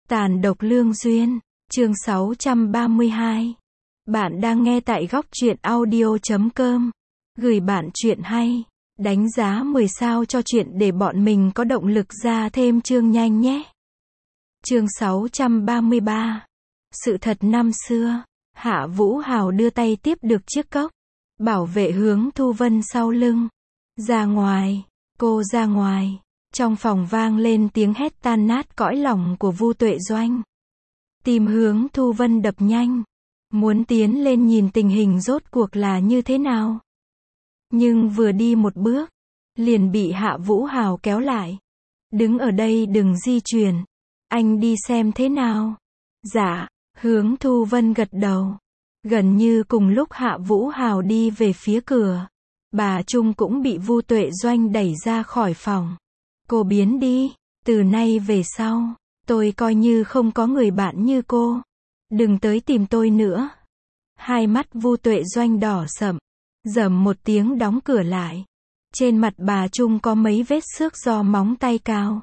Tàn độc lương duyên, chương 632. Bạn đang nghe tại góc truyện audio.com. Gửi bạn truyện hay, đánh giá 10 sao cho truyện để bọn mình có động lực ra thêm chương nhanh nhé. Chương 633. Sự thật năm xưa, Hạ Vũ Hào đưa tay tiếp được chiếc cốc, bảo vệ Hướng Thu Vân sau lưng. Ra ngoài, cô ra ngoài. Trong phòng vang lên tiếng hét tan nát cõi lòng của Vu Tuệ Doanh. Tim Hướng Thu Vân đập nhanh, muốn tiến lên nhìn tình hình rốt cuộc là như thế nào. Nhưng vừa đi một bước, liền bị Hạ Vũ Hào kéo lại. Đứng ở đây đừng di chuyển, anh đi xem thế nào. Dạ, Hướng Thu Vân gật đầu. Gần như cùng lúc Hạ Vũ Hào đi về phía cửa, bà Trung cũng bị Vu Tuệ Doanh đẩy ra khỏi phòng. Cô biến đi, từ nay về sau, tôi coi như không có người bạn như cô. Đừng tới tìm tôi nữa. Hai mắt Vu Tuệ Doanh đỏ sậm, rầm một tiếng đóng cửa lại. Trên mặt bà Trung có mấy vết xước do móng tay cào.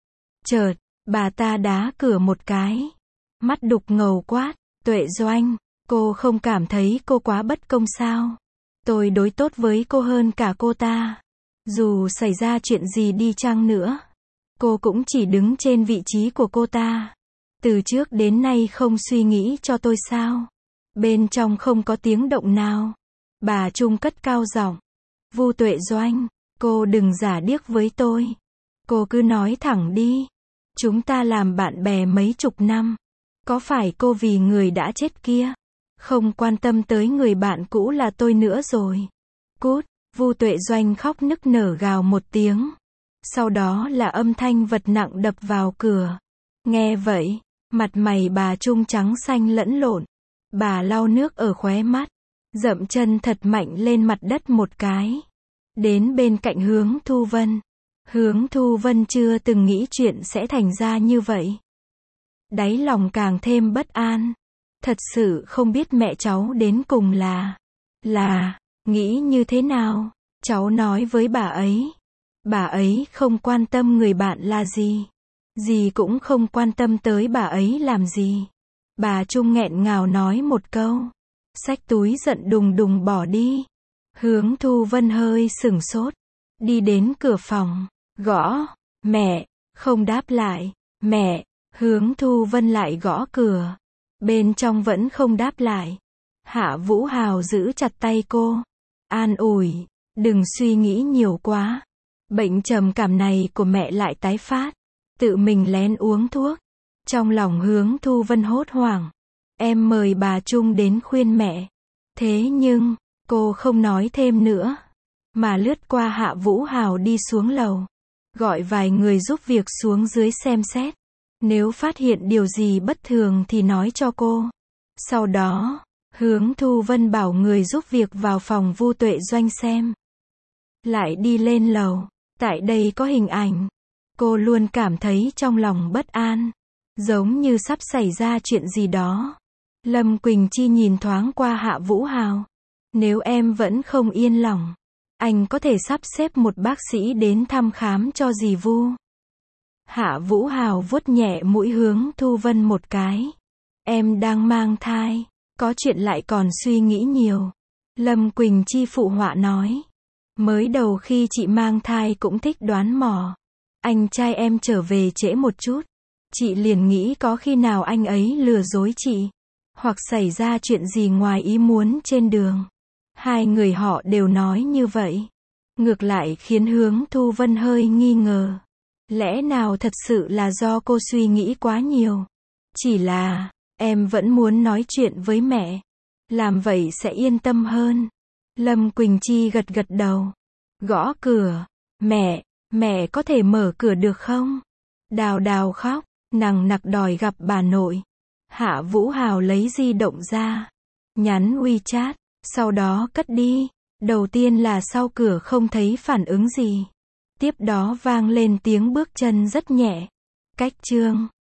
Chợt, bà ta đá cửa một cái. Mắt đục ngầu quát, Tuệ Doanh, cô không cảm thấy cô quá bất công sao? Tôi đối tốt với cô hơn cả cô ta. Dù xảy ra chuyện gì đi chăng nữa, cô cũng chỉ đứng trên vị trí của cô ta. Từ trước đến nay không suy nghĩ cho tôi sao? Bên trong không có tiếng động nào. Bà Trung cất cao giọng. Vu Tuệ Doanh, cô đừng giả điếc với tôi. Cô cứ nói thẳng đi. Chúng ta làm bạn bè mấy chục năm. Có phải cô vì người đã chết kia, không quan tâm tới người bạn cũ là tôi nữa rồi? Cút! Vu Tuệ Doanh khóc nức nở gào một tiếng. Sau đó là âm thanh vật nặng đập vào cửa. Nghe vậy, mặt mày bà Trung trắng xanh lẫn lộn. Bà lau nước ở khóe mắt, dậm chân thật mạnh lên mặt đất một cái. Đến bên cạnh Hướng Thu Vân. Hướng Thu Vân chưa từng nghĩ chuyện sẽ thành ra như vậy. Đáy lòng càng thêm bất an. Thật sự không biết mẹ cháu đến cùng là nghĩ như thế nào. Cháu nói với bà ấy. Bà ấy không quan tâm người bạn là gì. Dì cũng không quan tâm tới bà ấy làm gì. Bà Trung nghẹn ngào nói một câu. Xách túi giận đùng đùng bỏ đi. Hướng Thu Vân hơi sửng sốt. Đi đến cửa phòng, gõ. Mẹ, không đáp lại. Mẹ, Hướng Thu Vân lại gõ cửa. Bên trong vẫn không đáp lại. Hạ Vũ Hào giữ chặt tay cô. An ủi, đừng suy nghĩ nhiều quá. Bệnh trầm cảm này của mẹ lại tái phát. Tự mình lén uống thuốc. Trong lòng Hướng Thu Vân hốt hoảng. Em mời bà Trung đến khuyên mẹ. Thế nhưng, cô không nói thêm nữa. Mà lướt qua Hạ Vũ Hào đi xuống lầu. Gọi vài người giúp việc xuống dưới xem xét. Nếu phát hiện điều gì bất thường thì nói cho cô. Sau đó, Hướng Thu Vân bảo người giúp việc vào phòng Vu Tuệ Doanh xem. Lại đi lên lầu. Tại đây có hình ảnh. Cô luôn cảm thấy trong lòng bất an. Giống như sắp xảy ra chuyện gì đó. Lâm Quỳnh Chi nhìn thoáng qua Hạ Vũ Hào. Nếu em vẫn không yên lòng, anh có thể sắp xếp một bác sĩ đến thăm khám cho dì Vu. Hạ Vũ Hào vuốt nhẹ mũi Hướng Thu Vân một cái. Em đang mang thai, có chuyện lại còn suy nghĩ nhiều. Lâm Quỳnh Chi phụ họa nói. Mới đầu khi chị mang thai cũng thích đoán mò. Anh trai em trở về trễ một chút. Chị liền nghĩ có khi nào anh ấy lừa dối chị. Hoặc xảy ra chuyện gì ngoài ý muốn trên đường. Hai người họ đều nói như vậy. Ngược lại khiến Hướng Thu Vân hơi nghi ngờ. Lẽ nào thật sự là do cô suy nghĩ quá nhiều? Chỉ là, em vẫn muốn nói chuyện với mẹ. Làm vậy sẽ yên tâm hơn. Lâm Quỳnh Chi gật gật đầu. Gõ cửa. Mẹ có thể mở cửa được không? Đào Đào khóc, nằng nặc đòi gặp bà nội. Hạ Vũ Hào lấy di động ra. Nhắn WeChat, sau đó cất đi. Đầu tiên là sau cửa không thấy phản ứng gì. Tiếp đó vang lên tiếng bước chân rất nhẹ. Cách chương.